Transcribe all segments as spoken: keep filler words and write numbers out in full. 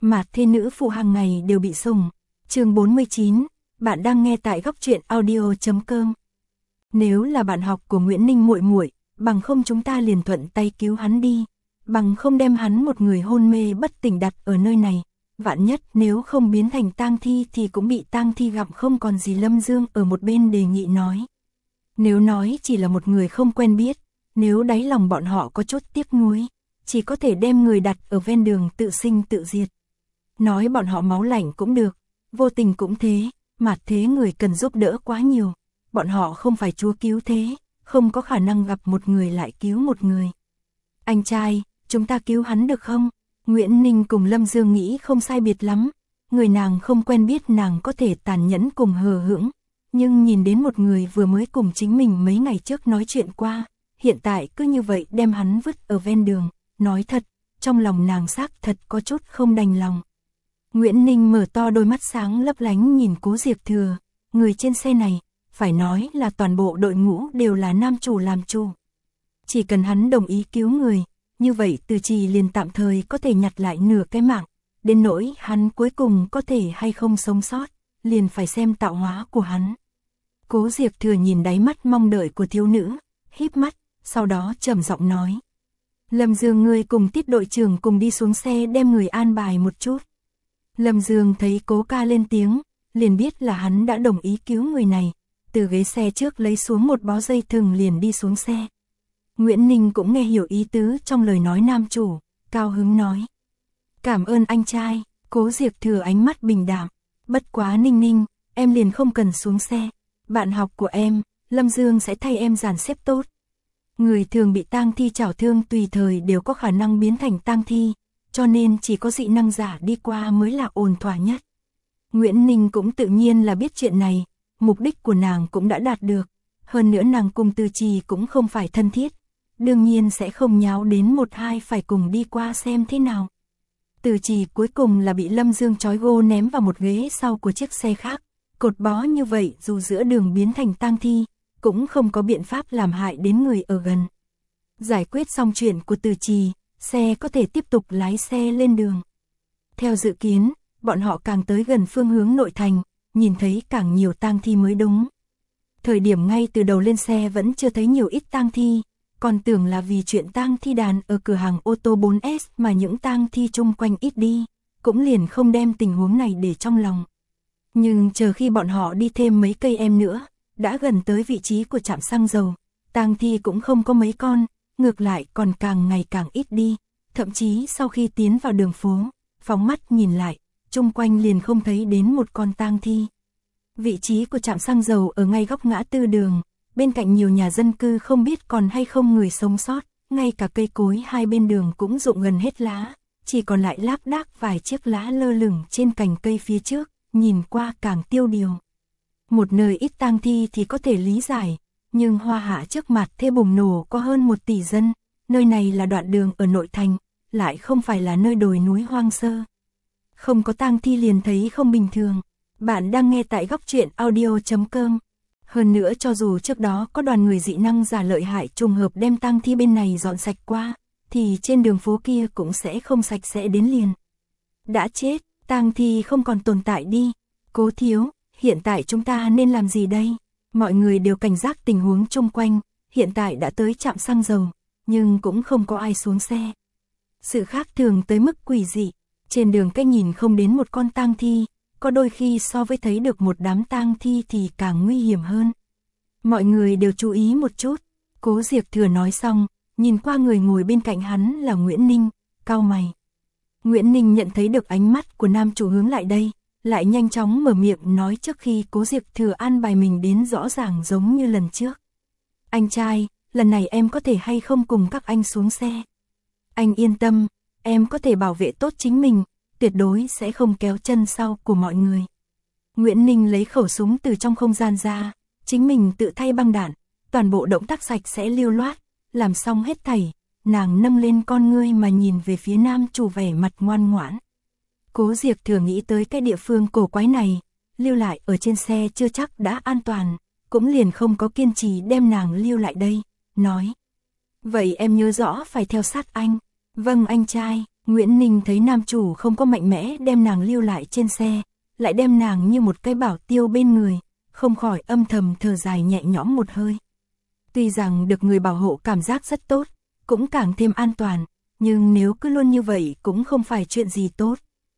Mạt Thế nữ phụ hàng ngày đều bị sủng. Chương bốn mươi chín, bạn đang nghe tại góc truyện audio chấm com. Nếu là bạn học của Nguyễn Ninh muội muội, bằng không chúng ta liền thuận tay cứu hắn đi, bằng không đem hắn một người hôn mê bất tỉnh đặt ở nơi này, vạn nhất nếu không biến thành tang thi thì cũng bị tang thi gặm không còn gì. Lâm Dương ở một bên đề nghị nói. Nếu nói chỉ là một người không quen biết, nếu đáy lòng bọn họ có chút tiếc nuối, chỉ có thể đem người đặt ở ven đường tự sinh tự diệt. Nói bọn họ máu lạnh cũng được, vô tình cũng thế, Mạt Thế người cần giúp đỡ quá nhiều, bọn họ không phải chúa cứu thế, không có khả năng gặp một người lại cứu một người. Anh trai, chúng ta cứu hắn được không? Nguyễn Ninh cùng Lâm Dương nghĩ không sai biệt lắm, người nàng không quen biết nàng có thể tàn nhẫn cùng hờ hững, nhưng nhìn đến một người vừa mới cùng chính mình mấy ngày trước nói chuyện qua, hiện tại cứ như vậy đem hắn vứt ở ven đường, nói thật, trong lòng nàng xác thật có chút không đành lòng. Nguyễn Ninh mở to đôi mắt sáng lấp lánh nhìn Cố Diệp Thừa, người trên xe này, phải nói là toàn bộ đội ngũ đều là nam chủ làm chủ. Chỉ cần hắn đồng ý cứu người, như vậy Từ Trì liền tạm thời có thể nhặt lại nửa cái mạng, đến nỗi hắn cuối cùng có thể hay không sống sót, liền phải xem tạo hóa của hắn. Cố Diệp Thừa nhìn đáy mắt mong đợi của thiếu nữ, híp mắt, sau đó trầm giọng nói. Lâm Dương ngươi cùng Tiết đội trưởng cùng đi xuống xe đem người an bài một chút. Lâm Dương thấy Cố ca lên tiếng, liền biết là hắn đã đồng ý cứu người này, từ ghế xe trước lấy xuống một bó dây thừng liền đi xuống xe. Nguyễn Ninh cũng nghe hiểu ý tứ trong lời nói nam chủ, cao hứng nói. Cảm ơn anh trai. Cố Diệp Thừa ánh mắt bình đạm, bất quá Ninh Ninh, em liền không cần xuống xe, bạn học của em, Lâm Dương sẽ thay em dàn xếp tốt. Người thường bị tang thi chảo thương tùy thời đều có khả năng biến thành tang thi, cho nên chỉ có dị năng giả đi qua mới là ổn thỏa nhất. Nguyễn Ninh cũng tự nhiên là biết chuyện này, mục đích của nàng cũng đã đạt được, hơn nữa nàng cùng Từ Trì cũng không phải thân thiết, đương nhiên sẽ không nháo đến một hai phải cùng đi qua xem thế nào. Từ Trì cuối cùng là bị Lâm Dương trói gô ném vào một ghế sau của chiếc xe khác, cột bó như vậy dù giữa đường biến thành tang thi, cũng không có biện pháp làm hại đến người ở gần. Giải quyết xong chuyện của Từ Trì, xe có thể tiếp tục lái xe lên đường. Theo dự kiến, bọn họ càng tới gần phương hướng nội thành, nhìn thấy càng nhiều tang thi mới đúng. Thời điểm ngay từ đầu lên xe vẫn chưa thấy nhiều ít tang thi, còn tưởng là vì chuyện tang thi đàn ở cửa hàng ô tô bốn S mà những tang thi chung quanh ít đi, cũng liền không đem tình huống này để trong lòng. Nhưng chờ khi bọn họ đi thêm mấy cây em nữa, đã gần tới vị trí của trạm xăng dầu, tang thi cũng không có mấy con, ngược lại còn càng ngày càng ít đi, thậm chí sau khi tiến vào đường phố, phóng mắt nhìn lại, chung quanh liền không thấy đến một con tang thi. Vị trí của trạm xăng dầu ở ngay góc ngã tư đường, bên cạnh nhiều nhà dân cư không biết còn hay không người sống sót, ngay cả cây cối hai bên đường cũng rụng gần hết lá, chỉ còn lại lác đác vài chiếc lá lơ lửng trên cành cây phía trước, nhìn qua càng tiêu điều. Một nơi ít tang thi thì có thể lý giải, nhưng Hoa Hạ trước mặt Thế bùng nổ có hơn một tỷ dân, nơi này là đoạn đường ở nội thành, lại không phải là nơi đồi núi hoang sơ. Không có tang thi liền thấy không bình thường. Bạn đang nghe tại góc truyện audio chấm com. Hơn nữa cho dù trước đó có đoàn người dị năng giả lợi hại trùng hợp đem tang thi bên này dọn sạch qua, thì trên đường phố kia cũng sẽ không sạch sẽ đến liền. Đã chết, tang thi không còn tồn tại đi. Cố thiếu, hiện tại chúng ta nên làm gì đây? Mọi người đều cảnh giác tình huống chung quanh, hiện tại đã tới trạm xăng dầu, nhưng cũng không có ai xuống xe. Sự khác thường tới mức quỷ dị, trên đường cách nhìn không đến một con tang thi, có đôi khi so với thấy được một đám tang thi thì càng nguy hiểm hơn. Mọi người đều chú ý một chút. Cố Diệp Thừa nói xong, nhìn qua người ngồi bên cạnh hắn là Nguyễn Ninh, cau mày. Nguyễn Ninh nhận thấy được ánh mắt của nam chủ hướng lại đây, lại nhanh chóng mở miệng nói trước khi Cố Diệp Thừa an bài mình đến rõ ràng giống như lần trước. Anh trai, lần này em có thể hay không cùng các anh xuống xe? Anh yên tâm, em có thể bảo vệ tốt chính mình, tuyệt đối sẽ không kéo chân sau của mọi người. Nguyễn Ninh lấy khẩu súng từ trong không gian ra, chính mình tự thay băng đạn, toàn bộ động tác sạch sẽ lưu loát, làm xong hết thảy, nàng nâng lên con ngươi mà nhìn về phía nam chủ vẻ mặt ngoan ngoãn. Cố Diệp Thừa nghĩ tới cái địa phương cổ quái này, lưu lại ở trên xe chưa chắc đã an toàn, cũng liền không có kiên trì đem nàng lưu lại đây, nói. Vậy em nhớ rõ phải theo sát anh. Vâng anh trai. Nguyễn Ninh thấy nam chủ không có mạnh mẽ đem nàng lưu lại trên xe, lại đem nàng như một cái bảo tiêu bên người, không khỏi âm thầm thở dài nhẹ nhõm một hơi. Tuy rằng được người bảo hộ cảm giác rất tốt, cũng càng thêm an toàn, nhưng nếu cứ luôn như vậy cũng không phải chuyện gì tốt.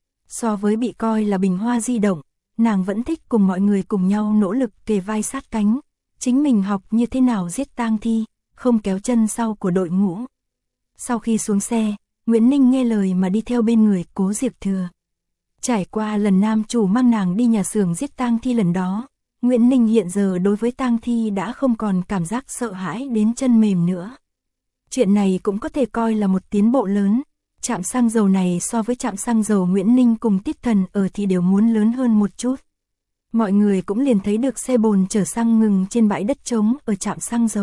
So với bị coi là bình hoa di động, nàng vẫn thích cùng mọi người cùng nhau nỗ lực kề vai sát cánh, chính mình học như thế nào giết tang thi, không kéo chân sau của đội ngũ. Sau khi xuống xe, Nguyễn Ninh nghe lời mà đi theo bên người Cố Diệp Thừa. Trải qua lần nam chủ mang nàng đi nhà xưởng giết tang thi lần đó, Nguyễn Ninh hiện giờ đối với tang thi đã không còn cảm giác sợ hãi đến chân mềm nữa. Chuyện này cũng có thể coi là một tiến bộ lớn. Trạm xăng dầu này so với trạm xăng dầu Nguyễn Ninh cùng Tiết Thần ở thì đều muốn lớn hơn một chút. Mọi người cũng liền thấy được xe bồn chở xăng ngừng trên bãi đất trống ở trạm xăng dầu.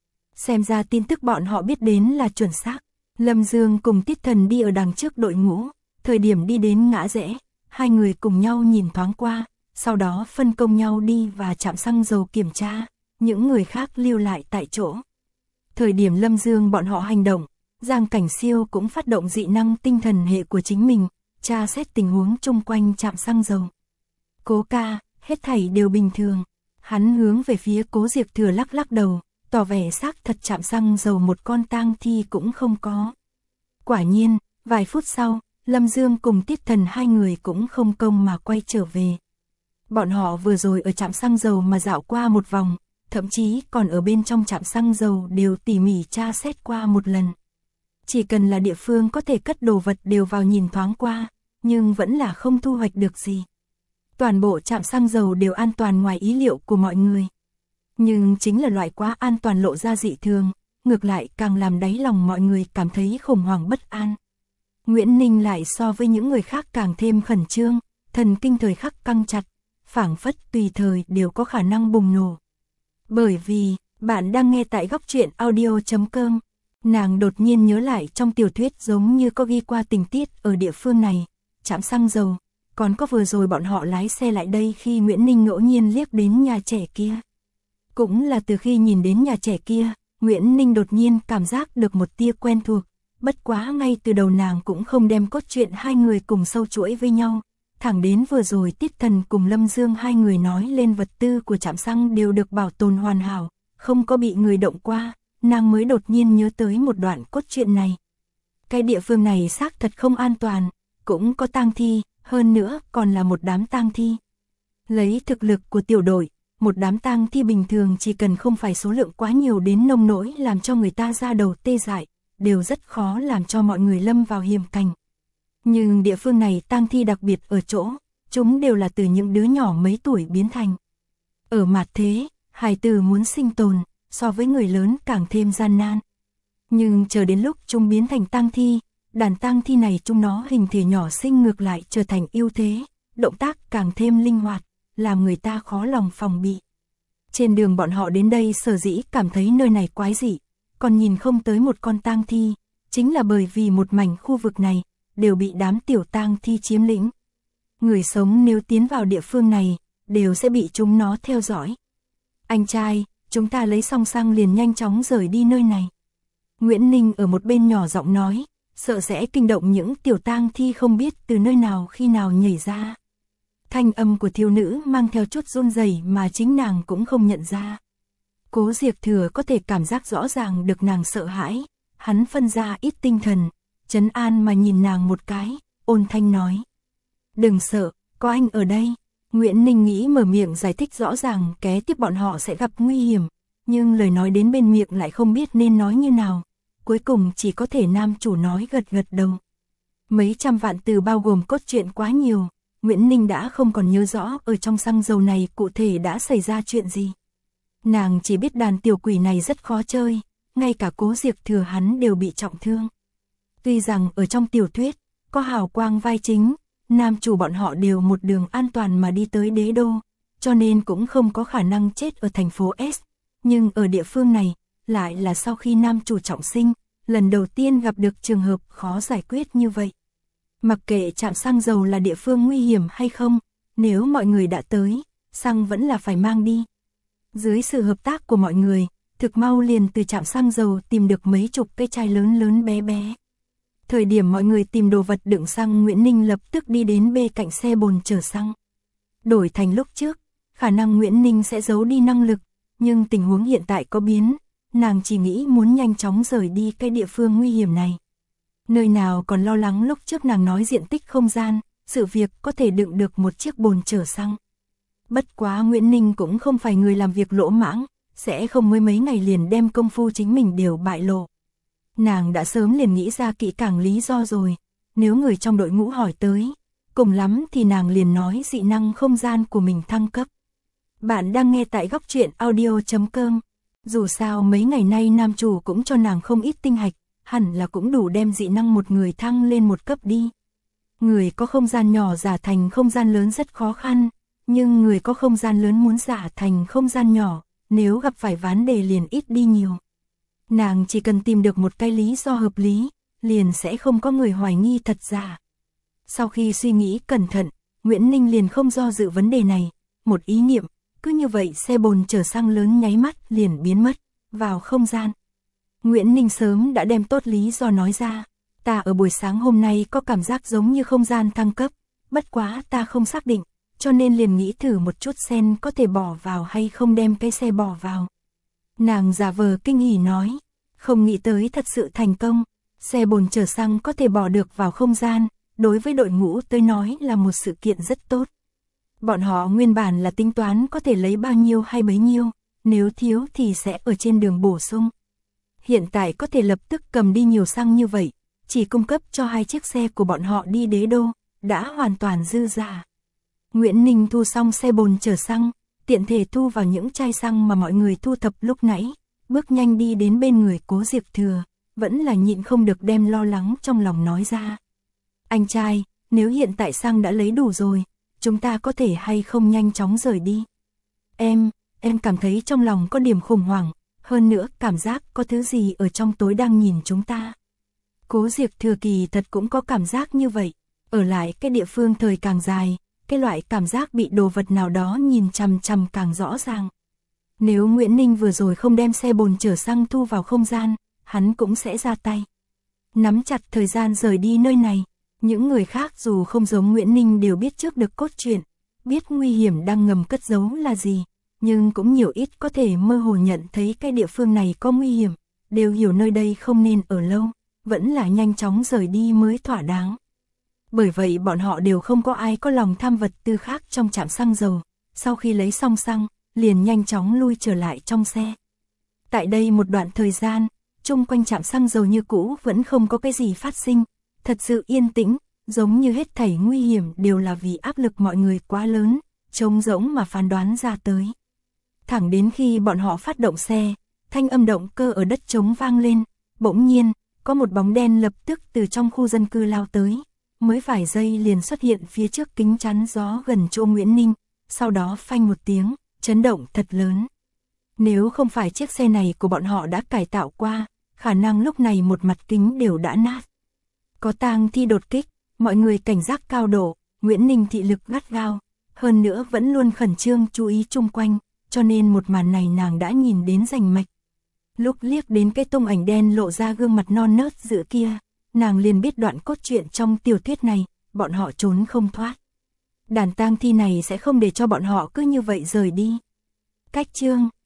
Xem ra tin tức bọn họ biết đến là chuẩn xác. Lâm Dương cùng Tiết Thần đi ở đằng trước đội ngũ, thời điểm đi đến ngã rẽ, hai người cùng nhau nhìn thoáng qua, sau đó phân công nhau đi và trạm xăng dầu kiểm tra, những người khác lưu lại tại chỗ. Thời điểm Lâm Dương bọn họ hành động, Giang Cảnh Siêu cũng phát động dị năng tinh thần hệ của chính mình, tra xét tình huống chung quanh trạm xăng dầu. Cố ca, hết thảy đều bình thường. Hắn hướng về phía Cố Diệp Thừa lắc lắc đầu, tỏ vẻ xác thật trạm xăng dầu một con tang thi cũng không có. Quả nhiên, vài phút sau, Lâm Dương cùng Tiết Thần hai người cũng không công mà quay trở về. Bọn họ vừa rồi ở trạm xăng dầu mà dạo qua một vòng, thậm chí còn ở bên trong trạm xăng dầu đều tỉ mỉ tra xét qua một lần. Chỉ cần là địa phương có thể cất đồ vật đều vào nhìn thoáng qua, nhưng vẫn là không thu hoạch được gì. Toàn bộ trạm xăng dầu đều an toàn ngoài ý liệu của mọi người. Nhưng chính là loại quá an toàn lộ ra dị thường, ngược lại càng làm đáy lòng mọi người cảm thấy khủng hoảng bất an. Nguyễn Ninh lại so với những người khác càng thêm khẩn trương, thần kinh thời khắc căng chặt, phảng phất tùy thời đều có khả năng bùng nổ. Bởi vì, bạn đang nghe tại góc truyện audio chấm com. Nàng đột nhiên nhớ lại trong tiểu thuyết giống như có ghi qua tình tiết ở địa phương này, trạm xăng dầu, còn có vừa rồi bọn họ lái xe lại đây khi Nguyễn Ninh ngẫu nhiên liếc đến nhà trẻ kia. Cũng là từ khi nhìn đến nhà trẻ kia, Nguyễn Ninh đột nhiên cảm giác được một tia quen thuộc, bất quá ngay từ đầu nàng cũng không đem cốt truyện hai người cùng sâu chuỗi với nhau. Thẳng đến vừa rồi Tiết Thần cùng Lâm Dương hai người nói lên vật tư của trạm xăng đều được bảo tồn hoàn hảo, không có bị người động qua, nàng mới đột nhiên nhớ tới một đoạn cốt truyện này. Cái địa phương này xác thật không an toàn, cũng có tang thi, hơn nữa còn là một đám tang thi. Lấy thực lực của tiểu đội, một đám tang thi bình thường chỉ cần không phải số lượng quá nhiều đến nông nỗi làm cho người ta ra đầu tê dại, đều rất khó làm cho mọi người lâm vào hiểm cảnh. Nhưng địa phương này tang thi đặc biệt ở chỗ, chúng đều là từ những đứa nhỏ mấy tuổi biến thành. Ở mặt thế, hài tử muốn sinh tồn, so với người lớn càng thêm gian nan. Nhưng chờ đến lúc chúng biến thành tang thi, đàn tang thi này chúng nó hình thể nhỏ xinh ngược lại trở thành ưu thế, động tác càng thêm linh hoạt, làm người ta khó lòng phòng bị. Trên đường bọn họ đến đây sở dĩ cảm thấy nơi này quái dị, còn nhìn không tới một con tang thi, chính là bởi vì một mảnh khu vực này đều bị đám tiểu tang thi chiếm lĩnh. Người sống nếu tiến vào địa phương này, đều sẽ bị chúng nó theo dõi. Anh trai, chúng ta lấy xong xăng liền nhanh chóng rời đi nơi này. Nguyễn Ninh ở một bên nhỏ giọng nói, sợ sẽ kinh động những tiểu tang thi không biết từ nơi nào khi nào nhảy ra. Thanh âm của thiếu nữ mang theo chút run rẩy mà chính nàng cũng không nhận ra. Cố Diệp Thừa có thể cảm giác rõ ràng được nàng sợ hãi, hắn phân ra ít tinh thần, trấn an mà nhìn nàng một cái, ôn thanh nói. Đừng sợ, có anh ở đây. Nguyễn Ninh nghĩ mở miệng giải thích rõ ràng kế tiếp bọn họ sẽ gặp nguy hiểm, nhưng lời nói đến bên miệng lại không biết nên nói như nào, cuối cùng chỉ có thể nam chủ nói gật gật đầu. Mấy trăm vạn từ bao gồm cốt truyện quá nhiều, Nguyễn Ninh đã không còn nhớ rõ ở trong xăng dầu này cụ thể đã xảy ra chuyện gì. Nàng chỉ biết đàn tiểu quỷ này rất khó chơi, ngay cả Cố Diệp Thừa hắn đều bị trọng thương. Tuy rằng ở trong tiểu thuyết, có hào quang vai chính, nam chủ bọn họ đều một đường an toàn mà đi tới đế đô, cho nên cũng không có khả năng chết ở thành phố S. Nhưng ở địa phương này, lại là sau khi nam chủ trọng sinh, lần đầu tiên gặp được trường hợp khó giải quyết như vậy. Mặc kệ trạm xăng dầu là địa phương nguy hiểm hay không, nếu mọi người đã tới, xăng vẫn là phải mang đi. Dưới sự hợp tác của mọi người, thực mau liền từ trạm xăng dầu tìm được mấy chục cái chai lớn lớn bé bé. Thời điểm mọi người tìm đồ vật đựng xăng, Nguyễn Ninh lập tức đi đến bên cạnh xe bồn chở xăng. Đổi thành lúc trước, khả năng Nguyễn Ninh sẽ giấu đi năng lực, nhưng tình huống hiện tại có biến, nàng chỉ nghĩ muốn nhanh chóng rời đi cái địa phương nguy hiểm này. Nơi nào còn lo lắng lúc trước nàng nói diện tích không gian, sự việc có thể đựng được một chiếc bồn chở xăng. Bất quá Nguyễn Ninh cũng không phải người làm việc lỗ mãng, sẽ không mới mấy ngày liền đem công phu chính mình đều bại lộ. Nàng đã sớm liền nghĩ ra kỹ càng lý do rồi, nếu người trong đội ngũ hỏi tới, cùng lắm thì nàng liền nói dị năng không gian của mình thăng cấp. Bạn đang nghe tại góc truyện audio chấm com. Dù sao mấy ngày nay nam chủ cũng cho nàng không ít tinh hạch, hẳn là cũng đủ đem dị năng một người thăng lên một cấp đi. Người có không gian nhỏ giả thành không gian lớn rất khó khăn, nhưng người có không gian lớn muốn giả thành không gian nhỏ, nếu gặp phải vấn đề liền ít đi nhiều. Nàng chỉ cần tìm được một cái lý do hợp lý, liền sẽ không có người hoài nghi thật giả. Sau khi suy nghĩ cẩn thận, Nguyễn Ninh liền không do dự vấn đề này, một ý niệm, cứ như vậy xe bồn chở xăng lớn nháy mắt liền biến mất, vào không gian. Nguyễn Ninh sớm đã đem tốt lý do nói ra, ta ở buổi sáng hôm nay có cảm giác giống như không gian thăng cấp, bất quá ta không xác định, cho nên liền nghĩ thử một chút xem có thể bỏ vào hay không đem cái xe bỏ vào. Nàng giả vờ kinh hỉ nói, không nghĩ tới thật sự thành công, xe bồn chở xăng có thể bỏ được vào không gian, đối với đội ngũ tới nói là một sự kiện rất tốt. Bọn họ nguyên bản là tính toán có thể lấy bao nhiêu hay bấy nhiêu, nếu thiếu thì sẽ ở trên đường bổ sung. Hiện tại có thể lập tức cầm đi nhiều xăng như vậy, chỉ cung cấp cho hai chiếc xe của bọn họ đi đế đô, đã hoàn toàn dư giả. Nguyễn Ninh thu xong xe bồn chở xăng, tiện thể thu vào những chai xăng mà mọi người thu thập lúc nãy, bước nhanh đi đến bên người Cố Diệp Thừa, vẫn là nhịn không được đem lo lắng trong lòng nói ra. Anh trai, nếu hiện tại xăng đã lấy đủ rồi, chúng ta có thể hay không nhanh chóng rời đi? Em, em cảm thấy trong lòng có điểm khủng hoảng, hơn nữa cảm giác có thứ gì ở trong tối đang nhìn chúng ta. Cố Diệp Thừa kỳ thật cũng có cảm giác như vậy, ở lại cái địa phương thời càng dài, cái loại cảm giác bị đồ vật nào đó nhìn chằm chằm càng rõ ràng. Nếu Nguyễn Ninh vừa rồi không đem xe bồn chở xăng thu vào không gian, hắn cũng sẽ ra tay. Nắm chặt thời gian rời đi nơi này, những người khác dù không giống Nguyễn Ninh đều biết trước được cốt truyện, biết nguy hiểm đang ngầm cất giấu là gì, nhưng cũng nhiều ít có thể mơ hồ nhận thấy cái địa phương này có nguy hiểm, đều hiểu nơi đây không nên ở lâu, vẫn là nhanh chóng rời đi mới thỏa đáng. Bởi vậy bọn họ đều không có ai có lòng tham vật tư khác trong trạm xăng dầu, sau khi lấy xong xăng, liền nhanh chóng lui trở lại trong xe. Tại đây một đoạn thời gian, chung quanh trạm xăng dầu như cũ vẫn không có cái gì phát sinh, thật sự yên tĩnh, giống như hết thảy nguy hiểm đều là vì áp lực mọi người quá lớn, trống rỗng mà phán đoán ra tới. Thẳng đến khi bọn họ phát động xe, thanh âm động cơ ở đất trống vang lên, bỗng nhiên, có một bóng đen lập tức từ trong khu dân cư lao tới, mới vài giây liền xuất hiện phía trước kính chắn gió gần chỗ Nguyễn Ninh, sau đó phanh một tiếng, chấn động thật lớn. Nếu không phải chiếc xe này của bọn họ đã cải tạo qua, khả năng lúc này một mặt kính đều đã nát. Có tang thi đột kích, mọi người cảnh giác cao độ, Nguyễn Ninh thị lực gắt gao, hơn nữa vẫn luôn khẩn trương chú ý chung quanh, cho nên một màn này nàng đã nhìn đến rành mạch. Lúc liếc đến cái tung ảnh đen lộ ra gương mặt non nớt giữa kia, nàng liền biết đoạn cốt truyện trong tiểu thuyết này, bọn họ trốn không thoát. Đàn tang thi này sẽ không để cho bọn họ cứ như vậy rời đi. Cách chương